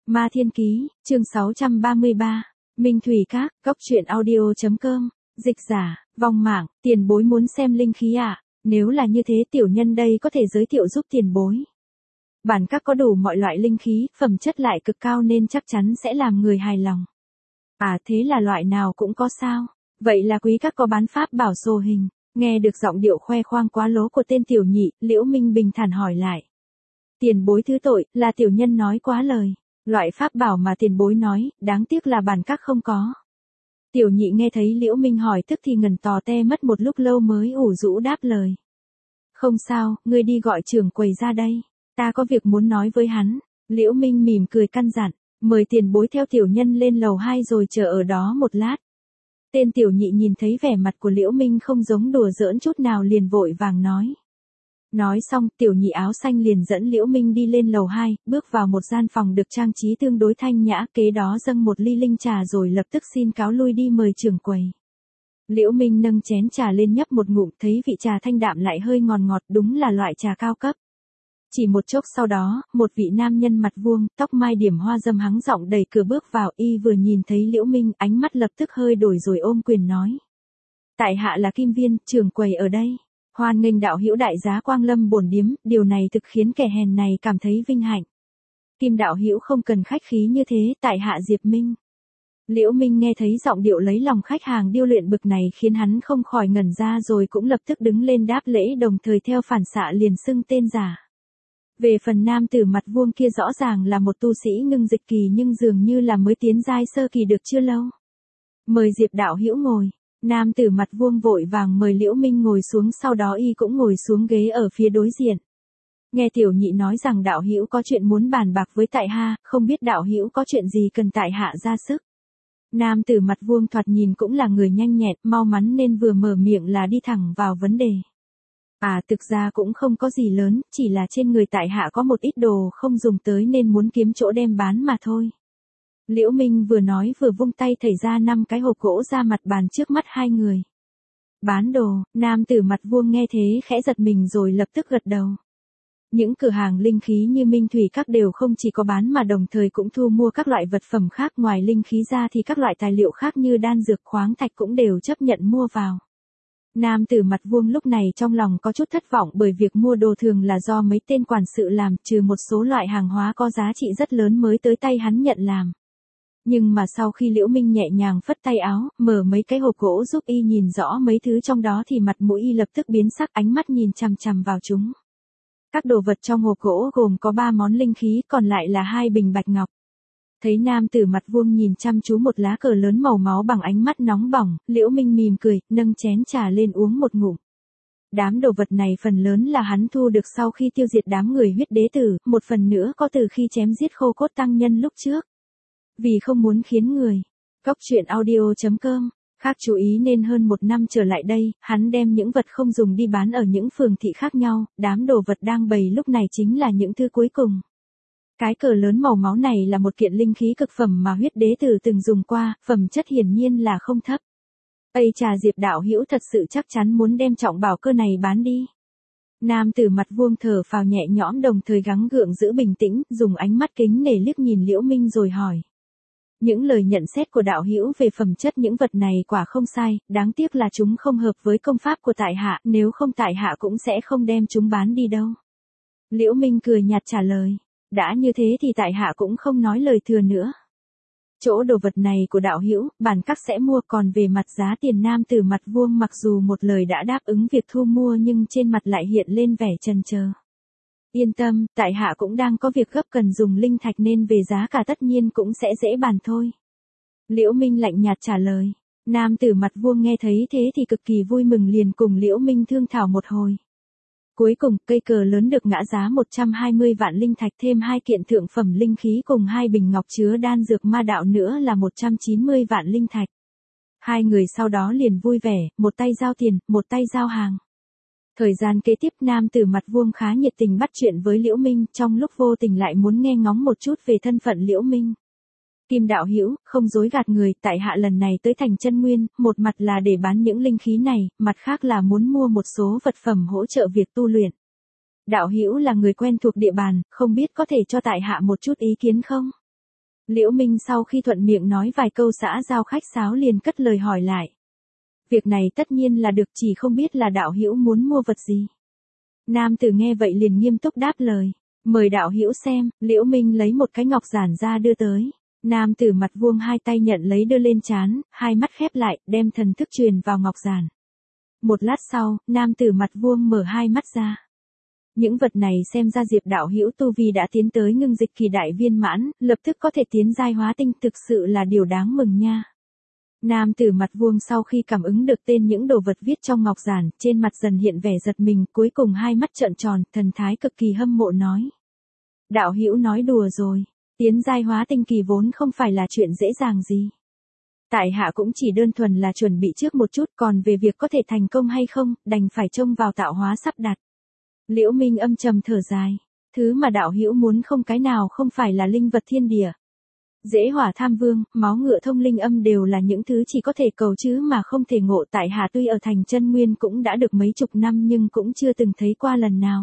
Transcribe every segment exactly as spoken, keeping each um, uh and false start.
Ma Thiên Ký, chương sáu trăm ba mươi ba, Minh Thủy Các, góc truyện audio.com, dịch giả, vong mạng, tiền bối muốn xem linh khí à? Nếu là như thế tiểu nhân đây có thể giới thiệu giúp tiền bối. Bản các có đủ mọi loại linh khí, phẩm chất lại cực cao nên chắc chắn sẽ làm người hài lòng. À thế là loại nào cũng có sao? Vậy là quý các có bán pháp bảo sồ hình. Nghe được giọng điệu khoe khoang quá lố của tên tiểu nhị, Liễu Minh bình thản hỏi lại. Tiền bối thứ tội, là tiểu nhân nói quá lời. Loại pháp bảo mà tiền bối nói, đáng tiếc là bản các không có. Tiểu nhị nghe thấy Liễu Minh hỏi tức thì ngần tò te mất một lúc lâu mới ủ rũ đáp lời. Không sao, ngươi đi gọi trưởng quầy ra đây. Ta có việc muốn nói với hắn. Liễu Minh mỉm cười căn dặn, mời tiền bối theo tiểu nhân lên lầu hai rồi chờ ở đó một lát. Tên tiểu nhị nhìn thấy vẻ mặt của Liễu Minh không giống đùa giỡn chút nào liền vội vàng nói. Nói xong, tiểu nhị áo xanh liền dẫn Liễu Minh đi lên lầu hai, bước vào một gian phòng được trang trí tương đối thanh nhã, kế đó dâng một ly linh trà rồi lập tức xin cáo lui đi mời trưởng quầy. Liễu Minh nâng chén trà lên nhấp một ngụm, thấy vị trà thanh đạm lại hơi ngọt ngọt, đúng là loại trà cao cấp. Chỉ một chốc sau đó, một vị nam nhân mặt vuông, tóc mai điểm hoa dâm hắng giọng đẩy cửa bước vào, y vừa nhìn thấy Liễu Minh, ánh mắt lập tức hơi đổi rồi ôm quyền nói. Tại hạ là Kim Viên, trưởng quầy ở đây. Hoan nghênh đạo hữu đại giá quang lâm bổn điếm, điều này thực khiến kẻ hèn này cảm thấy vinh hạnh. Kim đạo hữu không cần khách khí như thế, tại hạ Diệp Minh. Liễu Minh nghe thấy giọng điệu lấy lòng khách hàng điêu luyện bực này khiến hắn không khỏi ngẩn ra rồi cũng lập tức đứng lên đáp lễ đồng thời theo phản xạ liền xưng tên giả. Về phần nam tử mặt vuông kia rõ ràng là một tu sĩ ngưng dịch kỳ nhưng dường như là mới tiến giai sơ kỳ được chưa lâu. Mời Diệp đạo hữu ngồi. Nam tử mặt vuông vội vàng mời Liễu Minh ngồi xuống, sau đó y cũng ngồi xuống ghế ở phía đối diện. Nghe tiểu nhị nói rằng đạo hữu có chuyện muốn bàn bạc với tại hạ, không biết đạo hữu có chuyện gì cần tại hạ ra sức. Nam tử mặt vuông thoạt nhìn cũng là người nhanh nhẹn, mau mắn nên vừa mở miệng là đi thẳng vào vấn đề. À thực ra cũng không có gì lớn, chỉ là trên người tại hạ có một ít đồ không dùng tới nên muốn kiếm chỗ đem bán mà thôi. Liễu Minh vừa nói vừa vung tay thảy ra năm cái hộp gỗ ra mặt bàn trước mắt hai người. Bán đồ, nam tử mặt vuông nghe thế khẽ giật mình rồi lập tức gật đầu. Những cửa hàng linh khí như Minh Thủy Các đều không chỉ có bán mà đồng thời cũng thu mua các loại vật phẩm khác, ngoài linh khí ra thì các loại tài liệu khác như đan dược khoáng thạch cũng đều chấp nhận mua vào. Nam tử mặt vuông lúc này trong lòng có chút thất vọng bởi việc mua đồ thường là do mấy tên quản sự làm, trừ một số loại hàng hóa có giá trị rất lớn mới tới tay hắn nhận làm. Nhưng mà sau khi Liễu Minh nhẹ nhàng phất tay áo, mở mấy cái hộp gỗ giúp y nhìn rõ mấy thứ trong đó thì mặt mũi y lập tức biến sắc, ánh mắt nhìn chằm chằm vào chúng. Các đồ vật trong hộp gỗ gồm có ba món linh khí, còn lại là hai bình bạch ngọc. Thấy nam tử mặt vuông nhìn chăm chú một lá cờ lớn màu máu bằng ánh mắt nóng bỏng, Liễu Minh mỉm cười, nâng chén trà lên uống một ngụm. Đám đồ vật này phần lớn là hắn thu được sau khi tiêu diệt đám người huyết đế tử, một phần nữa có từ khi chém giết Khô Cốt tăng nhân lúc trước. Vì không muốn khiến người, góc truyện audio.com, khác chú ý nên hơn một năm trở lại đây, hắn đem những vật không dùng đi bán ở những phường thị khác nhau, đám đồ vật đang bày lúc này chính là những thứ cuối cùng. Cái cờ lớn màu máu này là một kiện linh khí cực phẩm mà huyết đế tử từng dùng qua, phẩm chất hiển nhiên là không thấp. Ây trà Diệp đạo hữu thật sự chắc chắn muốn đem trọng bảo cơ này bán đi. Nam tử mặt vuông thở phào nhẹ nhõm đồng thời gắng gượng giữ bình tĩnh, dùng ánh mắt kính nể liếc nhìn Liễu Minh rồi hỏi. Những lời nhận xét của đạo hữu về phẩm chất những vật này quả không sai, đáng tiếc là chúng không hợp với công pháp của tại hạ, nếu không tại hạ cũng sẽ không đem chúng bán đi đâu. Liễu Minh cười nhạt trả lời, đã như thế thì tại hạ cũng không nói lời thừa nữa. Chỗ đồ vật này của đạo hữu, bản các sẽ mua, còn về mặt giá tiền nam tử mặt vuông mặc dù một lời đã đáp ứng việc thu mua nhưng trên mặt lại hiện lên vẻ chần chờ. Yên tâm, tại hạ cũng đang có việc gấp cần dùng linh thạch nên về giá cả tất nhiên cũng sẽ dễ bàn thôi. Liễu Minh lạnh nhạt trả lời. Nam tử mặt vuông nghe thấy thế thì cực kỳ vui mừng liền cùng Liễu Minh thương thảo một hồi. Cuối cùng, cây cờ lớn được ngã giá một trăm hai mươi vạn linh thạch thêm hai kiện thượng phẩm linh khí cùng hai bình ngọc chứa đan dược ma đạo nữa là một trăm chín mươi vạn linh thạch. Hai người sau đó liền vui vẻ, một tay giao tiền, một tay giao hàng. Thời gian kế tiếp nam tử mặt vuông khá nhiệt tình bắt chuyện với Liễu Minh, trong lúc vô tình lại muốn nghe ngóng một chút về thân phận Liễu Minh. Kim đạo hữu, không dối gạt người, tại hạ lần này tới thành Chân Nguyên, một mặt là để bán những linh khí này, mặt khác là muốn mua một số vật phẩm hỗ trợ việc tu luyện. Đạo hữu là người quen thuộc địa bàn, không biết có thể cho tại hạ một chút ý kiến không? Liễu Minh sau khi thuận miệng nói vài câu xã giao khách sáo liền cất lời hỏi lại. Việc này tất nhiên là được, chỉ không biết là đạo hữu muốn mua vật gì. Nam tử nghe vậy liền nghiêm túc đáp lời. Mời đạo hữu xem. Liễu Minh lấy một cái ngọc giản ra đưa tới. Nam tử mặt vuông hai tay nhận lấy đưa lên trán, hai mắt khép lại, đem thần thức truyền vào ngọc giản. Một lát sau, nam tử mặt vuông mở hai mắt ra. Những vật này xem ra Diệp đạo hữu tu vi đã tiến tới ngưng dịch kỳ đại viên mãn, lập tức có thể tiến giai hóa tinh, thực sự là điều đáng mừng nha. Nam tử mặt vuông sau khi cảm ứng được tên những đồ vật viết trong ngọc giản, trên mặt dần hiện vẻ giật mình, cuối cùng hai mắt trợn tròn, thần thái cực kỳ hâm mộ nói. Đạo hữu nói đùa rồi, tiến giai hóa tinh kỳ vốn không phải là chuyện dễ dàng gì. Tại hạ cũng chỉ đơn thuần là chuẩn bị trước một chút, còn về việc có thể thành công hay không, đành phải trông vào tạo hóa sắp đặt. Liễu Minh âm trầm thở dài, thứ mà đạo hữu muốn không cái nào không phải là linh vật thiên địa. Dễ hỏa tham vương, máu ngựa thông linh âm đều là những thứ chỉ có thể cầu chứ mà không thể ngộ. Tại hạ tuy ở thành chân nguyên cũng đã được mấy chục năm nhưng cũng chưa từng thấy qua lần nào.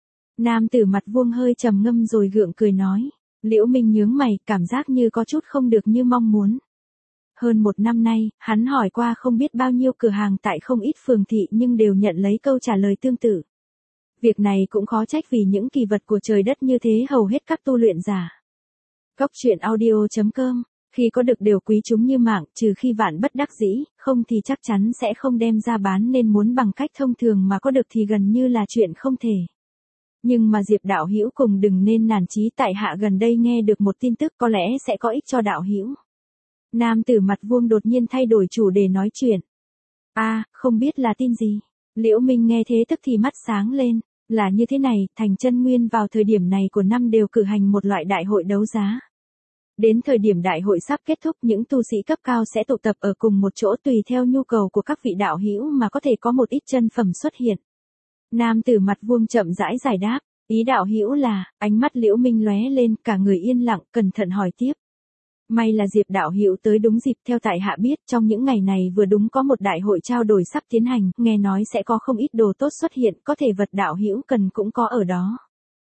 Nam tử mặt vuông hơi trầm ngâm rồi gượng cười nói. Liễu Minh nhướng mày, cảm giác như có chút không được như mong muốn. Hơn một năm nay, hắn hỏi qua không biết bao nhiêu cửa hàng tại không ít phường thị nhưng đều nhận lấy câu trả lời tương tự. Việc này cũng khó trách vì những kỳ vật của trời đất như thế hầu hết các tu luyện giả. Cốc truyện audio chấm com, khi có được đều quý chúng như mạng, trừ khi vạn bất đắc dĩ, không thì chắc chắn sẽ không đem ra bán, nên muốn bằng cách thông thường mà có được thì gần như là chuyện không thể. Nhưng mà Diệp đạo hữu cùng đừng nên nản chí, tại hạ gần đây nghe được một tin tức có lẽ sẽ có ích cho đạo hữu. Nam tử mặt vuông đột nhiên thay đổi chủ đề nói chuyện. A, à, không biết là tin gì. Liễu Minh nghe thế tức thì mắt sáng lên. Là như thế này, thành chân nguyên vào thời điểm này của năm đều cử hành một loại đại hội đấu giá. Đến thời điểm đại hội sắp kết thúc, những tu sĩ cấp cao sẽ tụ tập ở cùng một chỗ, tùy theo nhu cầu của các vị đạo hữu mà có thể có một ít chân phẩm xuất hiện. Nam tử mặt vuông chậm rãi giải đáp, ý đạo hữu là, ánh mắt Liễu Minh lóe lên, cả người yên lặng, cẩn thận hỏi tiếp. May là Diệp đạo hữu tới đúng dịp, theo tại hạ biết, trong những ngày này vừa đúng có một đại hội trao đổi sắp tiến hành, nghe nói sẽ có không ít đồ tốt xuất hiện, có thể vật đạo hữu cần cũng có ở đó.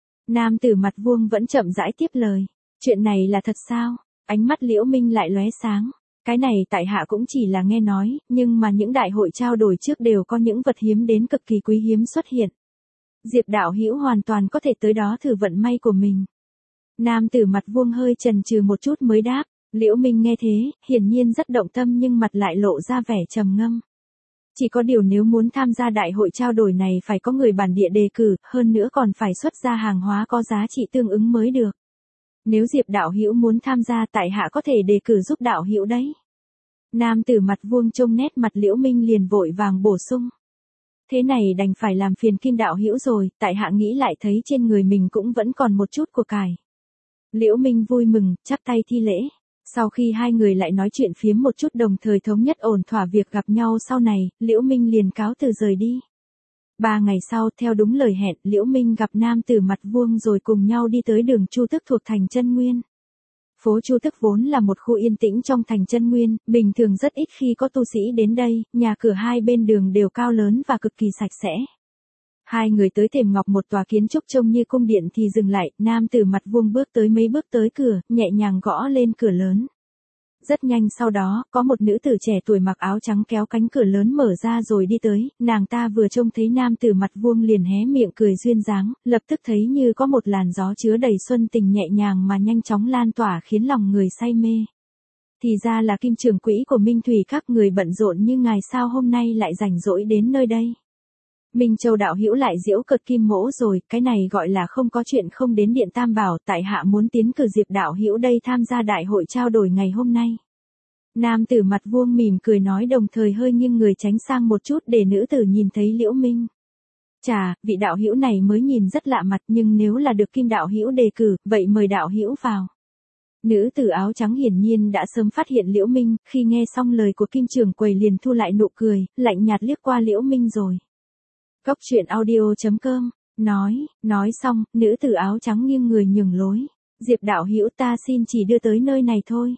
Nam tử mặt vuông vẫn chậm rãi tiếp lời. Chuyện này là thật sao? Ánh mắt Liễu Minh lại lóe sáng. Cái này tại hạ cũng chỉ là nghe nói, nhưng mà những đại hội trao đổi trước đều có những vật hiếm đến cực kỳ quý hiếm xuất hiện. Diệp đạo hữu hoàn toàn có thể tới đó thử vận may của mình. Nam tử mặt vuông hơi chần chừ một chút mới đáp. Liễu Minh nghe thế, hiển nhiên rất động tâm nhưng mặt lại lộ ra vẻ trầm ngâm. Chỉ có điều nếu muốn tham gia đại hội trao đổi này phải có người bản địa đề cử, hơn nữa còn phải xuất ra hàng hóa có giá trị tương ứng mới được. Nếu Diệp đạo hữu muốn tham gia, tại hạ có thể đề cử giúp đạo hữu đấy. Nam tử mặt vuông trông nét mặt Liễu Minh liền vội vàng bổ sung. Thế này đành phải làm phiền Kim đạo hữu rồi, tại hạ nghĩ lại thấy trên người mình cũng vẫn còn một chút của cải. Liễu Minh vui mừng, chắp tay thi lễ. Sau khi hai người lại nói chuyện phiếm một chút đồng thời thống nhất ổn thỏa việc gặp nhau sau này, Liễu Minh liền cáo từ rời đi. Ba ngày sau, theo đúng lời hẹn, Liễu Minh gặp nam tử mặt vuông rồi cùng nhau đi tới đường Chu Tức thuộc thành Chân Nguyên. Phố Chu Tức vốn là một khu yên tĩnh trong thành Chân Nguyên, bình thường rất ít khi có tu sĩ đến đây, nhà cửa hai bên đường đều cao lớn và cực kỳ sạch sẽ. Hai người tới thềm ngọc một tòa kiến trúc trông như cung điện thì dừng lại, nam tử mặt vuông bước tới mấy bước tới cửa, nhẹ nhàng gõ lên cửa lớn. Rất nhanh sau đó, có một nữ tử trẻ tuổi mặc áo trắng kéo cánh cửa lớn mở ra rồi đi tới, nàng ta vừa trông thấy nam tử mặt vuông liền hé miệng cười duyên dáng, lập tức thấy như có một làn gió chứa đầy xuân tình nhẹ nhàng mà nhanh chóng lan tỏa khiến lòng người say mê. Thì ra là Kim trưởng quỹ của Minh Thủy các, người bận rộn như ngài sao hôm nay lại rảnh rỗi đến nơi đây. Minh Châu đạo hữu lại giễu cợt Kim mỗ rồi, cái này gọi là không có chuyện không đến điện Tam Bảo, tại hạ muốn tiến cử Diệp đạo hữu đây tham gia đại hội trao đổi ngày hôm nay. Nam tử mặt vuông mỉm cười nói, đồng thời hơi nghiêng người tránh sang một chút để nữ tử nhìn thấy Liễu Minh. Chà, vị đạo hữu này mới nhìn rất lạ mặt, nhưng nếu là được Kim đạo hữu đề cử, vậy mời đạo hữu vào. Nữ tử áo trắng hiển nhiên đã sớm phát hiện Liễu Minh, khi nghe xong lời của Kim trưởng quầy liền thu lại nụ cười, lạnh nhạt liếc qua Liễu Minh rồi. Cốc truyện audio chấm com, nói, nói xong, nữ tử áo trắng nghiêng người nhường lối. Diệp đạo hữu, ta xin chỉ đưa tới nơi này thôi.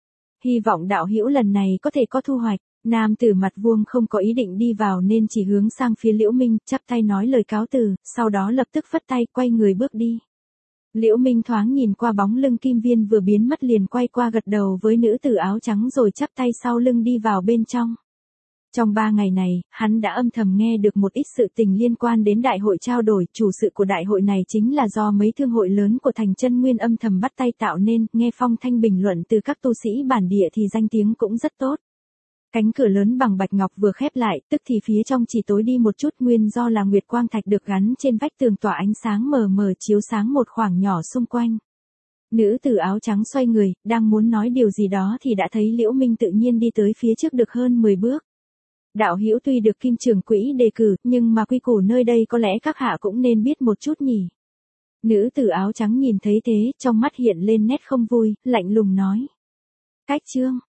Hy vọng đạo hữu lần này có thể có thu hoạch. Nam tử mặt vuông không có ý định đi vào nên chỉ hướng sang phía Liễu Minh, chắp tay nói lời cáo từ, sau đó lập tức phất tay quay người bước đi. Liễu Minh thoáng nhìn qua bóng lưng Kim Viên vừa biến mất liền quay qua gật đầu với nữ tử áo trắng rồi chắp tay sau lưng đi vào bên trong. Trong ba ngày này, hắn đã âm thầm nghe được một ít sự tình liên quan đến đại hội trao đổi, chủ sự của đại hội này chính là do mấy thương hội lớn của thành Chân Nguyên âm thầm bắt tay tạo nên, nghe phong thanh bình luận từ các tu sĩ bản địa thì danh tiếng cũng rất tốt. Cánh cửa lớn bằng bạch ngọc vừa khép lại, tức thì phía trong chỉ tối đi một chút, nguyên do là nguyệt quang thạch được gắn trên vách tường tỏa ánh sáng mờ mờ chiếu sáng một khoảng nhỏ xung quanh. Nữ tử áo trắng xoay người, đang muốn nói điều gì đó thì đã thấy Liễu Minh tự nhiên đi tới phía trước được hơn mười bước. Đạo hữu tuy được Kim trưởng quỹ đề cử, nhưng mà quy củ nơi đây có lẽ các hạ cũng nên biết một chút nhỉ. Nữ tử áo trắng nhìn thấy thế, trong mắt hiện lên nét không vui, lạnh lùng nói. Cách chương